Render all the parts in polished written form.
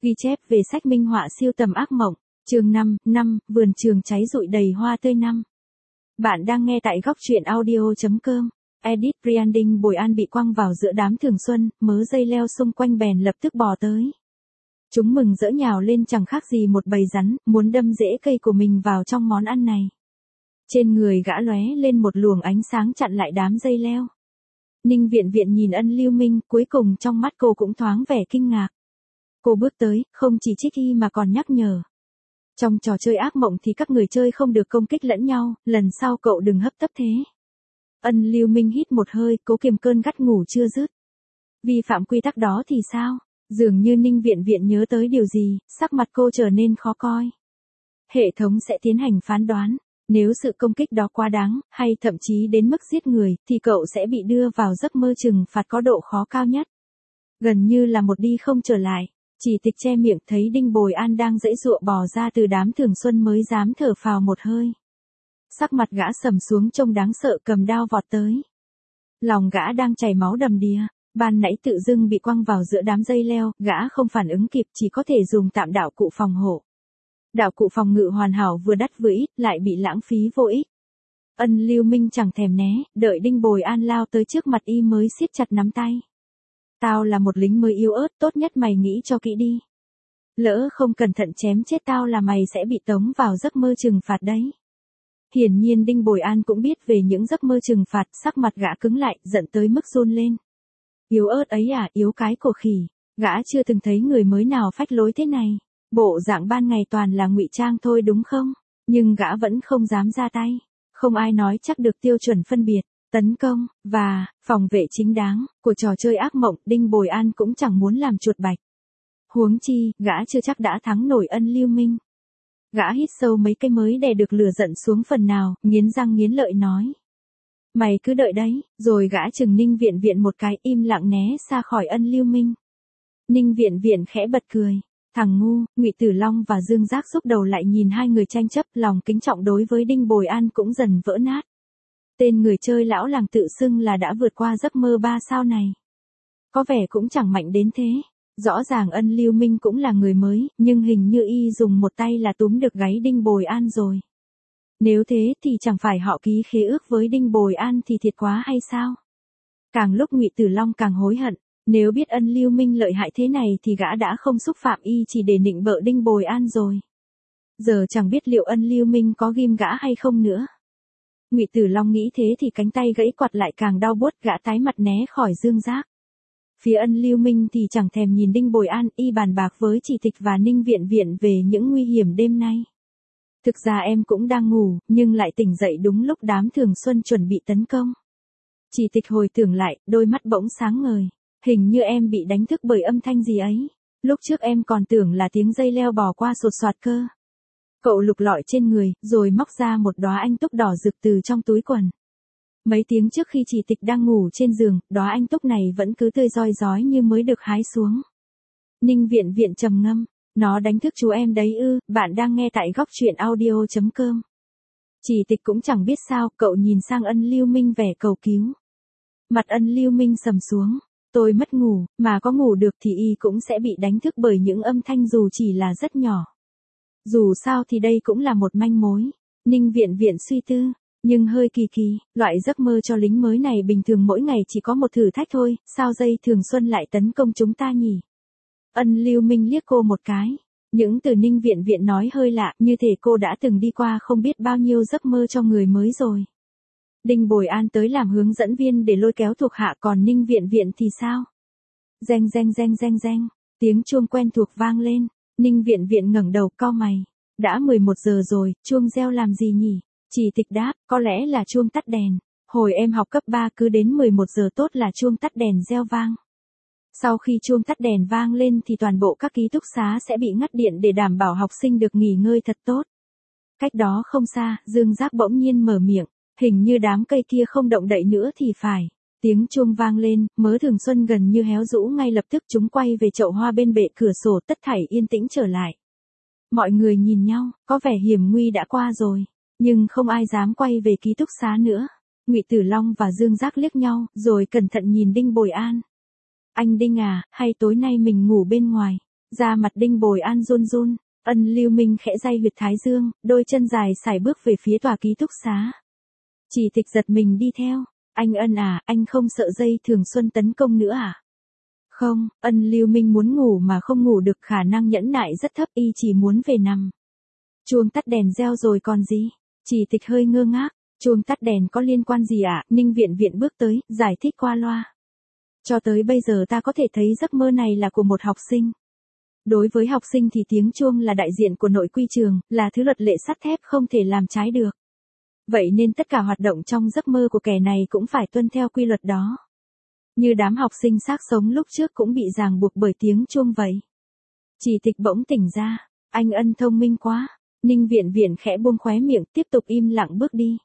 Ghi chép về sách minh họa siêu tầm ác mộng, chương 5, vườn trường cháy rụi đầy hoa tươi năm. Bạn đang nghe tại góc truyện audio.com. Edit Branding Bồi An bị quăng vào giữa đám thường xuân, mớ dây leo xung quanh bèn lập tức bò tới. Chúng mừng rỡ nhào lên chẳng khác gì một bầy rắn, muốn đâm rễ cây của mình vào trong món ăn này. Trên người gã lóe lên một luồng ánh sáng chặn lại đám dây leo. Ninh Viện Viện nhìn Ân Lưu Minh, cuối cùng trong mắt cô cũng thoáng vẻ kinh ngạc. Cô bước tới, không chỉ trích y mà còn nhắc nhở. Trong trò chơi ác mộng thì các người chơi không được công kích lẫn nhau, lần sau cậu đừng hấp tấp thế. Ân Lưu Minh hít một hơi, cố kiềm cơn gắt ngủ chưa dứt. Vi phạm quy tắc đó thì sao? Dường như Ninh Viện Viện nhớ tới điều gì, sắc mặt cô trở nên khó coi. Hệ thống sẽ tiến hành phán đoán. Nếu sự công kích đó quá đáng, hay thậm chí đến mức giết người, thì cậu sẽ bị đưa vào giấc mơ trừng phạt có độ khó cao nhất. Gần như là một đi không trở lại. Chỉ Tịch che miệng thấy Đinh Bồi An đang giãy giụa bò ra từ đám thường xuân mới dám thở phào một hơi. Sắc mặt gã sầm xuống trông đáng sợ, cầm đao vọt tới. Lòng gã đang chảy máu đầm đìa, ban nãy tự dưng bị quăng vào giữa đám dây leo, gã không phản ứng kịp chỉ có thể dùng tạm đạo cụ phòng hộ. Đạo cụ phòng ngự hoàn hảo vừa đắt vừa ít, lại bị lãng phí vô ích. Ân Lưu Minh chẳng thèm né, đợi Đinh Bồi An lao tới trước mặt y mới siết chặt nắm tay. Tao là một lính mới yếu ớt, tốt nhất mày nghĩ cho kỹ đi. Lỡ không cẩn thận chém chết tao là mày sẽ bị tống vào giấc mơ trừng phạt đấy. Hiển nhiên Đinh Bồi An cũng biết về những giấc mơ trừng phạt, sắc mặt gã cứng lại, giận tới mức run lên. Yếu ớt ấy à, yếu cái cổ khỉ, gã chưa từng thấy người mới nào phách lối thế này. Bộ dạng ban ngày toàn là ngụy trang thôi đúng không? Nhưng gã vẫn không dám ra tay. Không ai nói chắc được tiêu chuẩn phân biệt, tấn công, và phòng vệ chính đáng của trò chơi ác mộng. Đinh Bồi An cũng chẳng muốn làm chuột bạch. Huống chi, gã chưa chắc đã thắng nổi Ân Lưu Minh. Gã hít sâu mấy cái mới đè được lửa giận xuống phần nào, nghiến răng nghiến lợi nói. Mày cứ đợi đấy, rồi gã chừng Ninh Viện Viện một cái, im lặng né xa khỏi Ân Lưu Minh. Ninh Viện Viện khẽ bật cười. Thằng ngu, Ngụy Tử Long và Dương Giác xúc đầu lại nhìn hai người tranh chấp, lòng kính trọng đối với Đinh Bồi An cũng dần vỡ nát. Tên người chơi lão làng tự xưng là đã vượt qua giấc mơ 3 sao này. Có vẻ cũng chẳng mạnh đến thế. Rõ ràng Ân Lưu Minh cũng là người mới, nhưng hình như y dùng một tay là túm được gáy Đinh Bồi An rồi. Nếu thế thì chẳng phải họ ký khế ước với Đinh Bồi An thì thiệt quá hay sao? Càng lúc Ngụy Tử Long càng hối hận. Nếu biết Ân Lưu Minh lợi hại thế này thì gã đã không xúc phạm y chỉ để nịnh bợ Đinh Bồi An rồi. Giờ chẳng biết liệu Ân Lưu Minh có ghim gã hay không nữa. Ngụy Tử Long nghĩ thế thì cánh tay gãy quạt lại càng đau buốt, gã tái mặt né khỏi Dương Giác. Phía Ân Lưu Minh thì chẳng thèm nhìn Đinh Bồi An, y bàn bạc với Chỉ Tịch và Ninh Viện Viện về những nguy hiểm đêm nay. Thực ra em cũng đang ngủ, nhưng lại tỉnh dậy đúng lúc đám thường xuân chuẩn bị tấn công. Chỉ Tịch hồi tưởng lại, đôi mắt bỗng sáng ngời. Hình như em bị đánh thức bởi âm thanh gì ấy. Lúc trước em còn tưởng là tiếng dây leo bò qua sột soạt cơ. Cậu lục lọi trên người, rồi móc ra một đóa anh túc đỏ rực từ trong túi quần. Mấy tiếng trước khi Chỉ Tịch đang ngủ trên giường, đóa anh túc này vẫn cứ tươi rói rói như mới được hái xuống. Ninh Viện Viện trầm ngâm. Nó đánh thức chú em đấy ư? Bạn đang nghe tại góc truyện audio.com. Chỉ Tịch cũng chẳng biết sao, cậu nhìn sang Ân Lưu Minh vẻ cầu cứu. Mặt Ân Lưu Minh sầm xuống. Tôi mất ngủ, mà có ngủ được thì y cũng sẽ bị đánh thức bởi những âm thanh dù chỉ là rất nhỏ. Dù sao thì đây cũng là một manh mối. Ninh Viện Viện suy tư, nhưng hơi kỳ kỳ, loại giấc mơ cho lính mới này bình thường mỗi ngày chỉ có một thử thách thôi, sao dây thường xuân lại tấn công chúng ta nhỉ? Ân Lưu Minh liếc cô một cái. Những từ Ninh Viện Viện nói hơi lạ, như thể cô đã từng đi qua không biết bao nhiêu giấc mơ cho người mới rồi. Đinh Bồi An tới làm hướng dẫn viên để lôi kéo thuộc hạ, còn Ninh Viện Viện thì sao? Reng reng reng reng reng, tiếng chuông quen thuộc vang lên. Ninh Viện Viện ngẩng đầu cau mày. Đã 11 giờ rồi, chuông reo làm gì nhỉ? Chỉ Tịch đáp, có lẽ là chuông tắt đèn. Hồi em học cấp 3 cứ đến 11 giờ tốt là chuông tắt đèn reo vang. Sau khi chuông tắt đèn vang lên thì toàn bộ các ký túc xá sẽ bị ngắt điện để đảm bảo học sinh được nghỉ ngơi thật tốt. Cách đó không xa, Dương Giác bỗng nhiên mở miệng. Hình như đám cây kia không động đậy nữa thì phải. Tiếng chuông vang lên, mớ thường xuân gần như héo rũ, ngay lập tức chúng quay về chậu hoa bên bệ cửa sổ, tất thảy yên tĩnh trở lại. Mọi người nhìn nhau, có vẻ hiểm nguy đã qua rồi, nhưng không ai dám quay về ký túc xá nữa. Ngụy Tử Long và Dương Giác liếc nhau, rồi cẩn thận nhìn Đinh Bồi An. Anh Đinh à, hay tối nay mình ngủ bên ngoài? Da mặt Đinh Bồi An run run, Ân Lưu Minh khẽ day huyệt thái dương, đôi chân dài sải bước về phía tòa ký túc xá. Chỉ Tịch giật mình đi theo. Anh Ân à, anh không sợ dây thường xuân tấn công nữa à? Không, Ân Lưu Minh muốn ngủ mà không ngủ được, khả năng nhẫn nại rất thấp, y chỉ muốn về nằm. Chuông tắt đèn reo rồi còn gì? Chỉ Tịch hơi ngơ ngác, chuông tắt đèn có liên quan gì ạ? Ninh Viện Viện bước tới, giải thích qua loa. Cho tới bây giờ ta có thể thấy giấc mơ này là của một học sinh. Đối với học sinh thì tiếng chuông là đại diện của nội quy trường, là thứ luật lệ sắt thép không thể làm trái được. Vậy nên tất cả hoạt động trong giấc mơ của kẻ này cũng phải tuân theo quy luật đó. Như đám học sinh xác sống lúc trước cũng bị ràng buộc bởi tiếng chuông vậy. Chỉ Tịch bỗng tỉnh ra, anh Ân thông minh quá. Ninh Viện Viện khẽ buông khóe miệng, tiếp tục im lặng bước đi.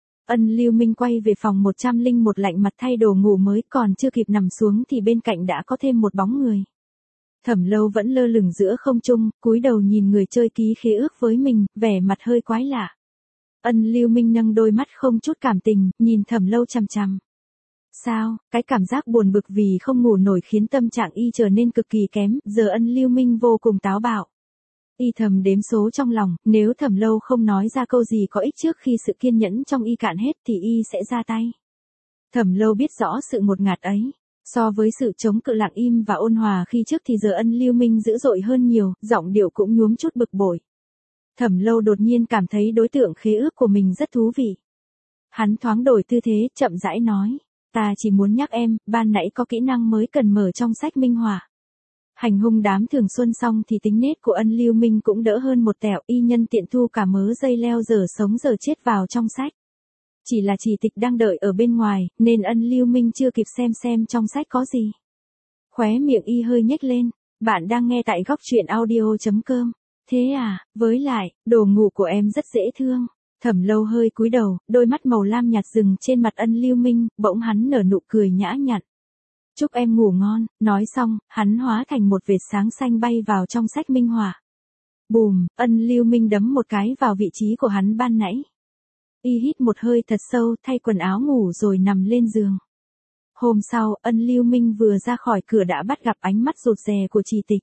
Ân Lưu Minh quay về phòng 101 lạnh mặt thay đồ ngủ mới, còn chưa kịp nằm xuống thì bên cạnh đã có thêm một bóng người. Thẩm Lâu vẫn lơ lửng giữa không trung, cúi đầu nhìn người chơi ký khế ước với mình, vẻ mặt hơi quái lạ. Ân Lưu Minh nâng đôi mắt không chút cảm tình, nhìn Thẩm Lâu chằm chằm. Sao, cái cảm giác buồn bực vì không ngủ nổi khiến tâm trạng y trở nên cực kỳ kém, giờ Ân Lưu Minh vô cùng táo bạo. Y thầm đếm số trong lòng, nếu Thẩm Lâu không nói ra câu gì có ích trước khi sự kiên nhẫn trong y cạn hết thì y sẽ ra tay. Thẩm Lâu biết rõ sự ngột ngạt ấy. So với sự chống cự lặng im và ôn hòa khi trước thì giờ Ân Lưu Minh dữ dội hơn nhiều, giọng điệu cũng nhuốm chút bực bội. Thẩm Lâu đột nhiên cảm thấy đối tượng khế ước của mình rất thú vị. Hắn thoáng đổi tư thế, chậm rãi nói. Ta chỉ muốn nhắc em, ban nãy có kỹ năng mới cần mở trong sách minh họa. Hành hung đám thường xuân xong thì tính nết của Ân Lưu Minh cũng đỡ hơn một tẹo, y nhân tiện thu cả mớ dây leo giờ sống giờ chết vào trong sách. Chỉ là Chỉ Tịch đang đợi ở bên ngoài, nên Ân Lưu Minh chưa kịp xem trong sách có gì. Khóe miệng y hơi nhếch lên, bạn đang nghe tại góc truyện audio.com. Thế à, với lại, đồ ngủ của em rất dễ thương. Thẩm Lâu hơi cúi đầu, đôi mắt màu lam nhạt dừng trên mặt Ân Lưu Minh, bỗng hắn nở nụ cười nhã nhặn. Chúc em ngủ ngon, nói xong, hắn hóa thành một vệt sáng xanh bay vào trong sách minh họa. Bùm, Ân Lưu Minh đấm một cái vào vị trí của hắn ban nãy. Y hít một hơi thật sâu, thay quần áo ngủ rồi nằm lên giường. Hôm sau, Ân Lưu Minh vừa ra khỏi cửa đã bắt gặp ánh mắt rụt rè của Chỉ Tịch.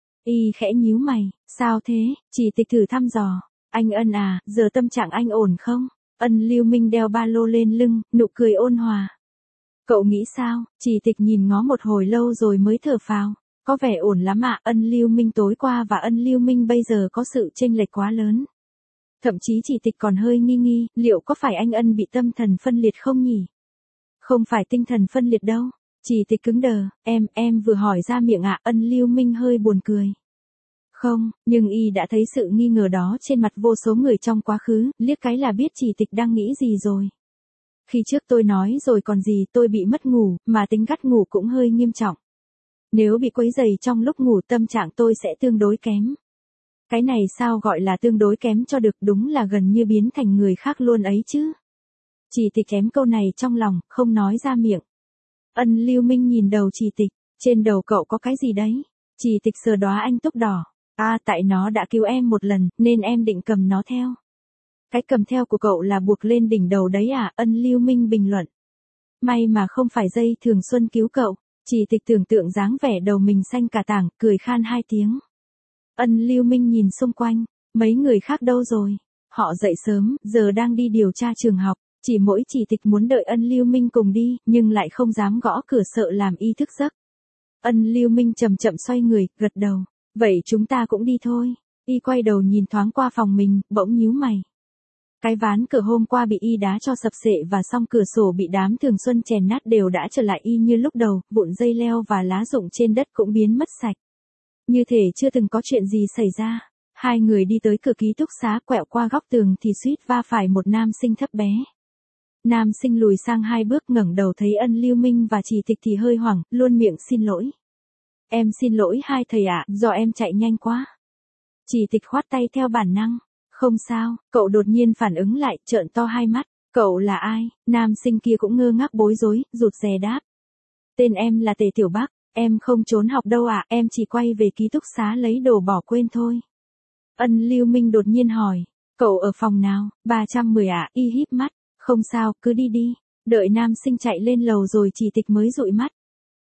Y khẽ nhíu mày, sao thế? Chỉ Tịch thử thăm dò. Anh Ân à, giờ tâm trạng anh ổn không? Ân Lưu Minh đeo ba lô lên lưng, nụ cười ôn hòa. Cậu nghĩ sao? Chỉ Tịch nhìn ngó một hồi lâu rồi mới thở phào. Có vẻ ổn lắm ạ. Ân Lưu Minh tối qua và Ân Lưu Minh bây giờ có sự chênh lệch quá lớn. Thậm chí Chỉ Tịch còn hơi nghi nghi, liệu có phải anh Ân bị tâm thần phân liệt không nhỉ? Không phải tinh thần phân liệt đâu. Chỉ Tịch cứng đờ, em vừa hỏi ra miệng ạ. Ân Lưu Minh hơi buồn cười. Không, nhưng y đã thấy sự nghi ngờ đó trên mặt vô số người trong quá khứ, liếc cái là biết Chỉ Tịch đang nghĩ gì rồi. Khi trước tôi nói rồi còn gì, tôi bị mất ngủ, mà tính gắt ngủ cũng hơi nghiêm trọng. Nếu bị quấy rầy trong lúc ngủ tâm trạng tôi sẽ tương đối kém. Cái này sao gọi là tương đối kém cho được, đúng là gần như biến thành người khác luôn ấy chứ. Chỉ Tịch kém câu này trong lòng, không nói ra miệng. Ân Lưu Minh nhìn đầu Chỉ Tịch, trên đầu cậu có cái gì đấy? Chỉ Tịch sờ đóa anh túc đỏ. À, tại nó đã cứu em một lần, nên em định cầm nó theo. Cái cầm theo của cậu là buộc lên đỉnh đầu đấy à? Ân Lưu Minh bình luận. May mà không phải dây thường xuân cứu cậu. Chỉ Tịch tưởng tượng dáng vẻ đầu mình xanh cả tảng, cười khan hai tiếng. Ân Lưu Minh nhìn xung quanh, mấy người khác đâu rồi? Họ dậy sớm, giờ đang đi điều tra trường học. Chỉ mỗi Chỉ Tịch muốn đợi Ân Lưu Minh cùng đi, nhưng lại không dám gõ cửa sợ làm y thức giấc. Ân Lưu Minh chậm chậm xoay người, gật đầu. Vậy chúng ta cũng đi thôi. Y quay đầu nhìn thoáng qua phòng mình, bỗng nhíu mày. Cái ván cửa hôm qua bị y đá cho sập sệ và song cửa sổ bị đám thường xuân chèn nát đều đã trở lại y như lúc đầu, vụn dây leo và lá rụng trên đất cũng biến mất sạch. Như thể chưa từng có chuyện gì xảy ra. Hai người đi tới cửa ký túc xá, quẹo qua góc tường thì suýt va phải một nam sinh thấp bé. Nam sinh lùi sang hai bước, ngẩng đầu thấy Ân Lưu Minh và Chỉ Tịch thì hơi hoảng, luôn miệng xin lỗi. Em xin lỗi hai thầy ạ, do em chạy nhanh quá. Chỉ Tịch khoát tay theo bản năng. Không sao, cậu đột nhiên phản ứng lại, trợn to hai mắt. Cậu là ai? Nam sinh kia cũng ngơ ngác bối rối, rụt rè đáp. Tên em là Tề Tiểu Bắc, em không trốn học đâu ạ, em chỉ quay về ký túc xá lấy đồ bỏ quên thôi. Ân Lưu Minh đột nhiên hỏi, cậu ở phòng nào? 310 ạ, y híp mắt. Không sao, cứ đi đi. Đợi nam sinh chạy lên lầu rồi Chỉ Tịch mới dụi mắt.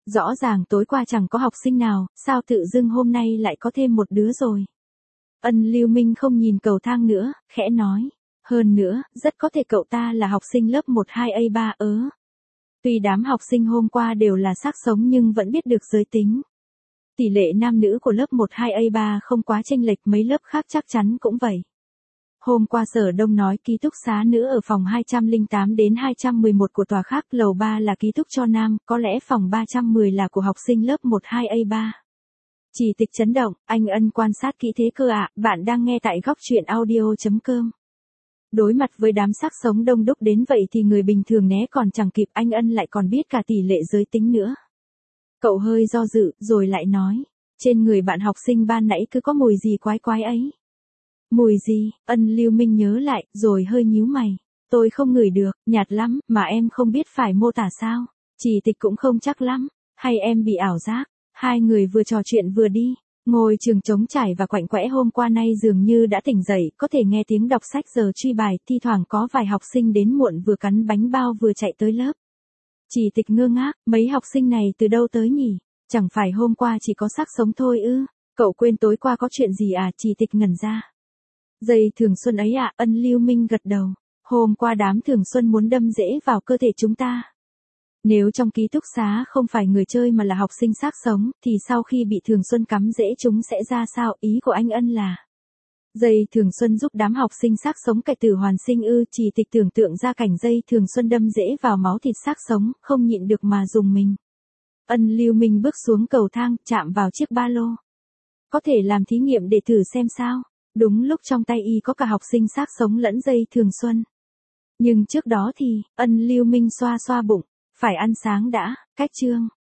Rõ ràng tối qua chẳng có học sinh nào, sao tự dưng hôm nay lại có thêm một đứa rồi. Ân Lưu Minh không nhìn cầu thang nữa, khẽ nói. Hơn nữa, rất có thể cậu ta là học sinh lớp 12A3 ớ. Tuy đám học sinh hôm qua đều là xác sống nhưng vẫn biết được giới tính. Tỷ lệ nam nữ của lớp 12A3 không quá chênh lệch, mấy lớp khác chắc chắn cũng vậy. Hôm qua Sở Đông nói ký túc xá nữ ở phòng 208 đến 211 của tòa khác, lầu 3 là ký túc cho nam, có lẽ phòng 310 là của học sinh lớp 12A3. Chỉ Tịch chấn động, anh Ân quan sát kỹ thế cơ ạ, bạn đang nghe tại góc truyện audio.com. Đối mặt với đám xác sống đông đúc đến vậy thì người bình thường né còn chẳng kịp, anh Ân lại còn biết cả tỷ lệ giới tính nữa. Cậu hơi do dự, rồi lại nói, trên người bạn học sinh ban nãy cứ có mùi gì quái quái ấy. Mùi gì? Ân Lưu Minh nhớ lại, rồi hơi nhíu mày. Tôi không ngửi được, nhạt lắm, mà em không biết phải mô tả sao. Chỉ Tịch cũng không chắc lắm, hay em bị ảo giác. Hai người vừa trò chuyện vừa đi. Ngôi trường trống trải và quạnh quẽ hôm qua nay dường như đã tỉnh dậy, có thể nghe tiếng đọc sách giờ truy bài, thi thoảng có vài học sinh đến muộn vừa cắn bánh bao vừa chạy tới lớp. Chỉ Tịch ngơ ngác, mấy học sinh này từ đâu tới nhỉ? Chẳng phải hôm qua chỉ có xác sống thôi ư? Cậu quên tối qua có chuyện gì à? Chỉ Tịch ngẩn ra. Dây thường xuân ấy ạ, Ân Lưu Minh gật đầu. Hôm qua đám thường xuân muốn đâm rễ vào cơ thể chúng ta. Nếu trong ký túc xá không phải người chơi mà là học sinh xác sống, thì sau khi bị thường xuân cắm rễ chúng sẽ ra sao? Ý của anh Ân là dây thường xuân giúp đám học sinh xác sống cải tử hoàn sinh ư? Chỉ Tịch tưởng tượng ra cảnh dây thường xuân đâm rễ vào máu thịt xác sống, không nhịn được mà dùng mình. Ân Lưu Minh bước xuống cầu thang, chạm vào chiếc ba lô. Có thể làm thí nghiệm để thử xem sao. Đúng lúc trong tay y có cả học sinh xác sống lẫn dây thường xuân. Nhưng trước đó thì, Ân Lưu Minh xoa xoa bụng, phải ăn sáng đã, cách chương.